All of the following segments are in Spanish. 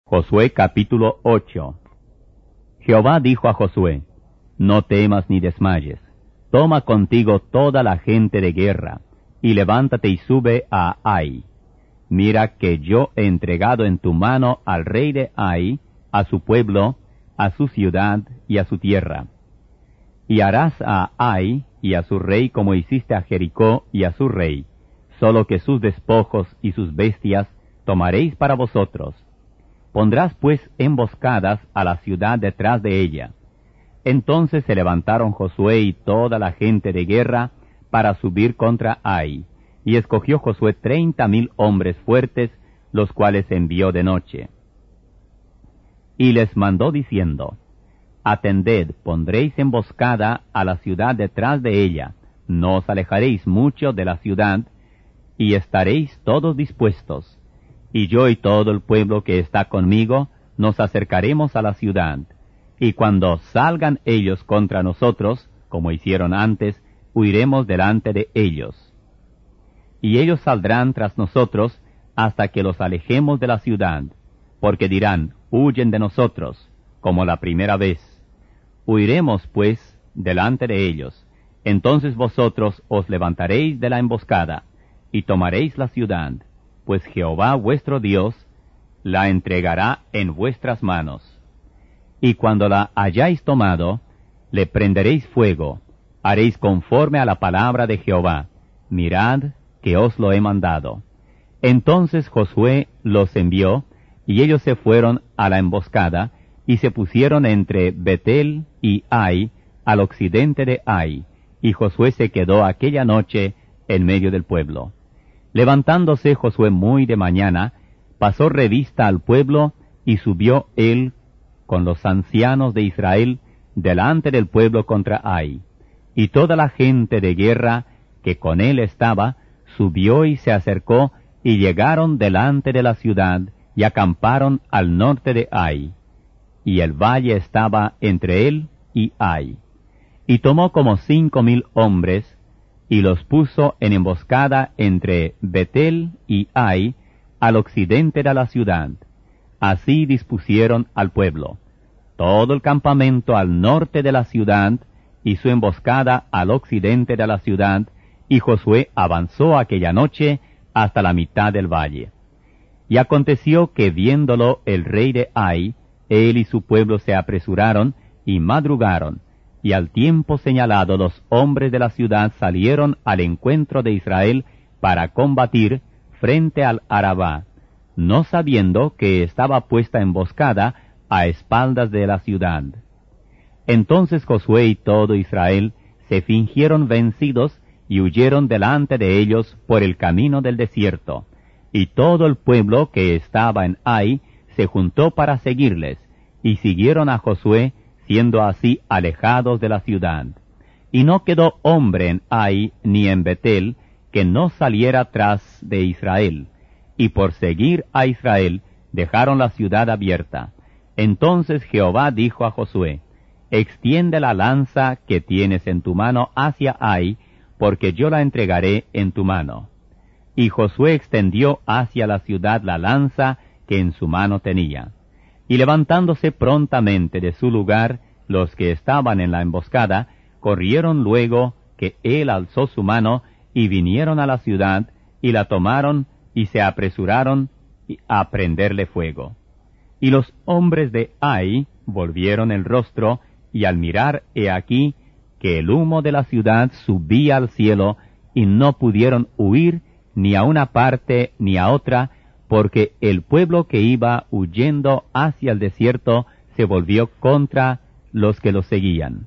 Josué capítulo 8. Jehová dijo a Josué: No temas ni desmayes. Toma contigo toda la gente de guerra, y levántate y sube a Ai. Mira que yo he entregado en tu mano al rey de Ai, a su pueblo, a su ciudad y a su tierra. Y harás a Ai y a su rey como hiciste a Jericó y a su rey, solo que sus despojos y sus bestias tomaréis para vosotros. Pondrás pues emboscadas a la ciudad detrás de ella. Entonces se levantaron Josué y toda la gente de guerra para subir contra Ai, y escogió Josué 30,000 hombres fuertes, los cuales envió de noche. Y les mandó diciendo: Atended, pondréis emboscada a la ciudad detrás de ella, no os alejaréis mucho de la ciudad, y estaréis todos dispuestos. Y yo y todo el pueblo que está conmigo nos acercaremos a la ciudad, y cuando salgan ellos contra nosotros, como hicieron antes, huiremos delante de ellos. Y ellos saldrán tras nosotros hasta que los alejemos de la ciudad, porque dirán: Huyen de nosotros, como la primera vez. Huiremos, pues, delante de ellos. Entonces vosotros os levantaréis de la emboscada, y tomaréis la ciudad, pues Jehová vuestro Dios la entregará en vuestras manos. Y cuando la hayáis tomado, le prenderéis fuego, haréis conforme a la palabra de Jehová. Mirad que os lo he mandado. Entonces Josué los envió, y ellos se fueron a la emboscada, y se pusieron entre Betel y Ai, al occidente de Ai, y Josué se quedó aquella noche en medio del pueblo. Levantándose Josué muy de mañana, pasó revista al pueblo, y subió él con los ancianos de Israel delante del pueblo contra Ai. Y toda la gente de guerra que con él estaba, subió y se acercó, y llegaron delante de la ciudad, y acamparon al norte de Ai. Y el valle estaba entre él y Ai. Y tomó como 5,000 hombres, y los puso en emboscada entre Betel y Ai, al occidente de la ciudad. Así dispusieron al pueblo: todo el campamento al norte de la ciudad, y su emboscada al occidente de la ciudad, y Josué avanzó aquella noche hasta la mitad del valle. Y aconteció que viéndolo el rey de Ai, él y su pueblo se apresuraron y madrugaron, y al tiempo señalado los hombres de la ciudad salieron al encuentro de Israel para combatir frente al Arabá, no sabiendo que estaba puesta emboscada a espaldas de la ciudad. Entonces Josué y todo Israel se fingieron vencidos y huyeron delante de ellos por el camino del desierto, y todo el pueblo que estaba en Ai se juntó para seguirles, y siguieron a Josué, siendo así alejados de la ciudad. Y no quedó hombre en Ai ni en Betel que no saliera tras de Israel, y por seguir a Israel dejaron la ciudad abierta. Entonces Jehová dijo a Josué: Extiende la lanza que tienes en tu mano hacia Ai, porque yo la entregaré en tu mano. Y Josué extendió hacia la ciudad la lanza que en su mano tenía. Y levantándose prontamente de su lugar, los que estaban en la emboscada, corrieron luego que él alzó su mano, y vinieron a la ciudad, y la tomaron, y se apresuraron a prenderle fuego. Y los hombres de Ai volvieron el rostro, y al mirar, he aquí, que el humo de la ciudad subía al cielo, y no pudieron huir ni a una parte ni a otra, porque el pueblo que iba huyendo hacia el desierto se volvió contra los que los seguían.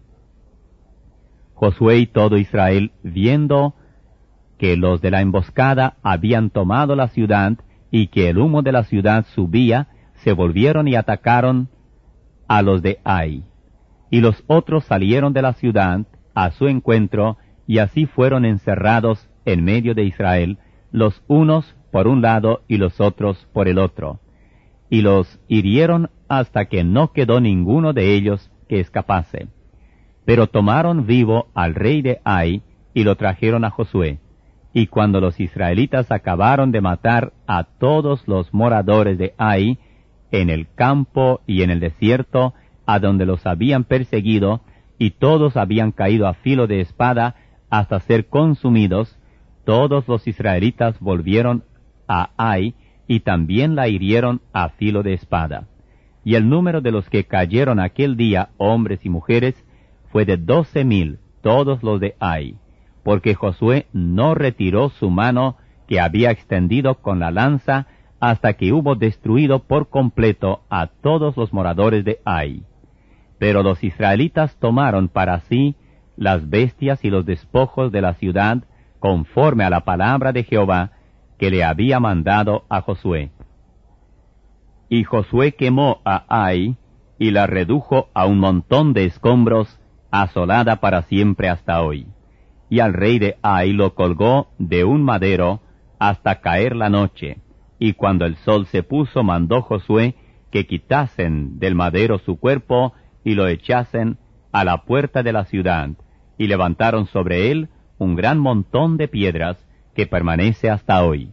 Josué y todo Israel, viendo que los de la emboscada habían tomado la ciudad y que el humo de la ciudad subía, se volvieron y atacaron a los de Ai. Y los otros salieron de la ciudad a su encuentro, y así fueron encerrados en medio de Israel, los unos por un lado y los otros por el otro. Y los hirieron hasta que no quedó ninguno de ellos que escapase. Pero tomaron vivo al rey de Ai, y lo trajeron a Josué. Y cuando los israelitas acabaron de matar a todos los moradores de Ai, en el campo y en el desierto, a donde los habían perseguido, y todos habían caído a filo de espada hasta ser consumidos, todos los israelitas volvieron a Ai, y también la hirieron a filo de espada. Y el número de los que cayeron aquel día, hombres y mujeres, fue de 12,000, todos los de Ai, porque Josué no retiró su mano que había extendido con la lanza hasta que hubo destruido por completo a todos los moradores de Ai. Pero los israelitas tomaron para sí las bestias y los despojos de la ciudad, conforme a la palabra de Jehová, que le había mandado a Josué. Y Josué quemó a Ai, y la redujo a un montón de escombros, asolada para siempre hasta hoy. Y al rey de Ai lo colgó de un madero hasta caer la noche, y cuando el sol se puso mandó Josué que quitasen del madero su cuerpo y lo echasen a la puerta de la ciudad, y levantaron sobre él un gran montón de piedras que permanece hasta hoy.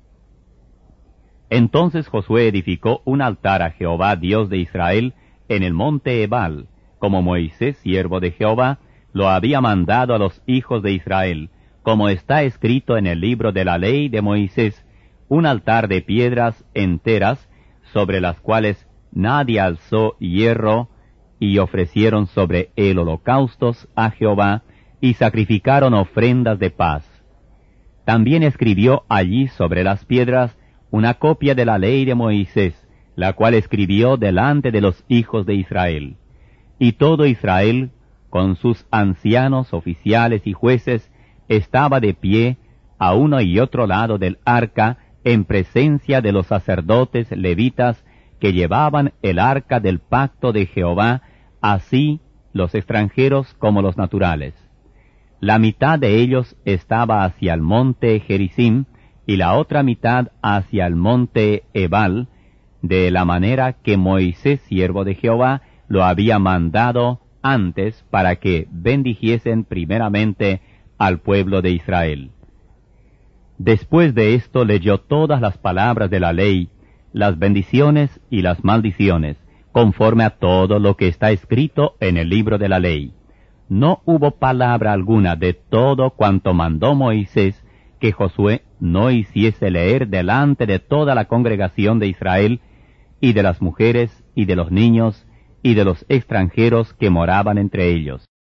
Entonces Josué edificó un altar a Jehová Dios de Israel en el monte Ebal, como Moisés, siervo de Jehová, lo había mandado a los hijos de Israel, como está escrito en el libro de la ley de Moisés, un altar de piedras enteras, sobre las cuales nadie alzó hierro, y ofrecieron sobre él holocaustos a Jehová, y sacrificaron ofrendas de paz. También escribió allí sobre las piedras una copia de la ley de Moisés, la cual escribió delante de los hijos de Israel. Y todo Israel, con sus ancianos, oficiales y jueces, estaba de pie a uno y otro lado del arca, en presencia de los sacerdotes levitas que llevaban el arca del pacto de Jehová, así los extranjeros como los naturales. La mitad de ellos estaba hacia el monte Gerizim, y la otra mitad hacia el monte Ebal, de la manera que Moisés, siervo de Jehová, lo había mandado antes para que bendijesen primeramente al pueblo de Israel. Después de esto leyó todas las palabras de la ley, las bendiciones y las maldiciones, conforme a todo lo que está escrito en el libro de la ley. No hubo palabra alguna de todo cuanto mandó Moisés que Josué no hiciese leer delante de toda la congregación de Israel, y de las mujeres, y de los niños, y de los extranjeros que moraban entre ellos.